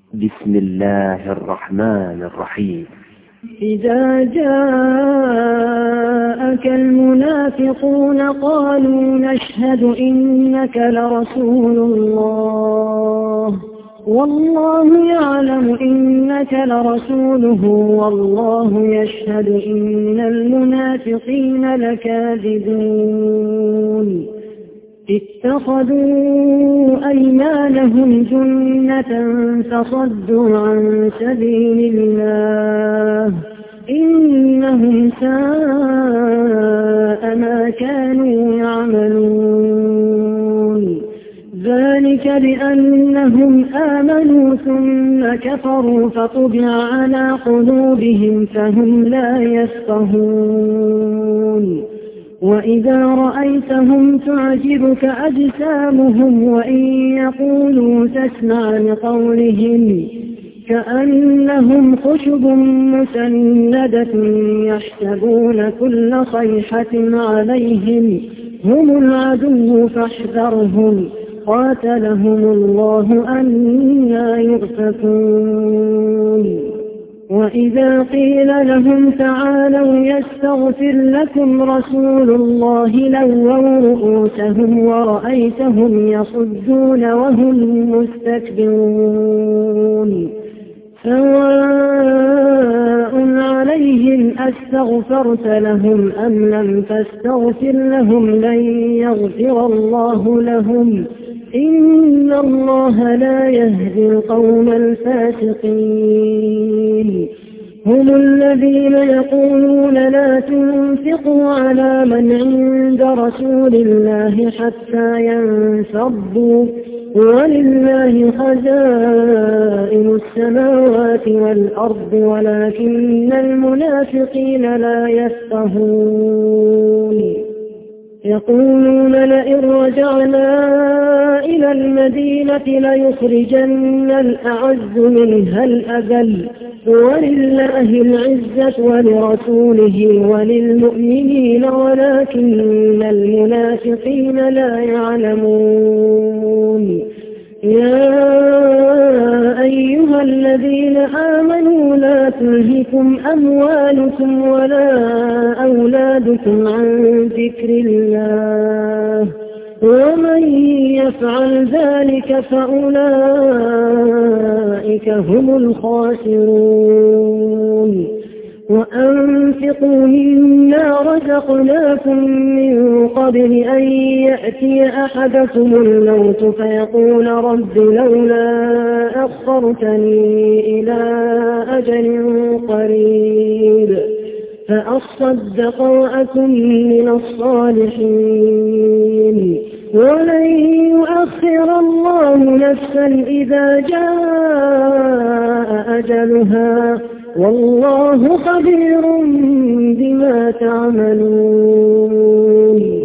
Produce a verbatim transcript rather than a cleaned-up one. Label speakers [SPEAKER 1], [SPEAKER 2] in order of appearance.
[SPEAKER 1] بسم الله الرحمن الرحيم.
[SPEAKER 2] إذا جاءك المنافقون قالوا نشهد إنك لرسول الله والله يعلم إنك لرسوله والله يشهد إن المنافقين لكاذبون. اتخذوا أيمانهم جنة فصدوا عن سبيل الله إنهم ساء ما كانوا يعملون. ذلك بأنهم آمنوا ثم كفروا فطبع على قلوبهم فهم لا يفقهون. وإذا رأيتهم تعجبك أجسامهم وإن يقولوا تسمع لقولهم كأنهم خشب مسندة يحسبون كل صيحة عليهم هم العدو فاحذرهم قاتلهم الله أنى يؤفكون. وإذا قيل لهم تعالوا يستغفر لكم رسول الله لووا رؤوسهم ورأيتهم يصدون وهم مستكبرون. سواء عليهم أستغفرت لهم أم لم تستغفر لهم لن يغفر الله لهم إن الله لا يهدي القوم الفاسقين. هم الذين يقولون لا تنفقوا على من عند رسول الله حتى ينفضوا ولله خزائن السماوات والأرض ولكن المنافقين لا يفقهون. يقولون لئن رجعنا إلى المدينة ليخرجن الأعز منها الأذل ولله العزة ولرسوله وللمؤمنين ولكن المنافقين لا يعلمون. يا أيها الذين آمنوا لا تلهكم أموالكم ولا أولادكم عن ذكر الله ومن يفعل ذلك فأولئك هم الخاسرون. وأنفقوا مما رزقناكم من قبل أن يأتي أحدكم الموت فيقول رب لولا أخرتني إلى أجل قريب فأصدق وأكن من الصالحين ولن يؤخر الله نفسا إذا جاء أجلها والله خبير بما تعملون.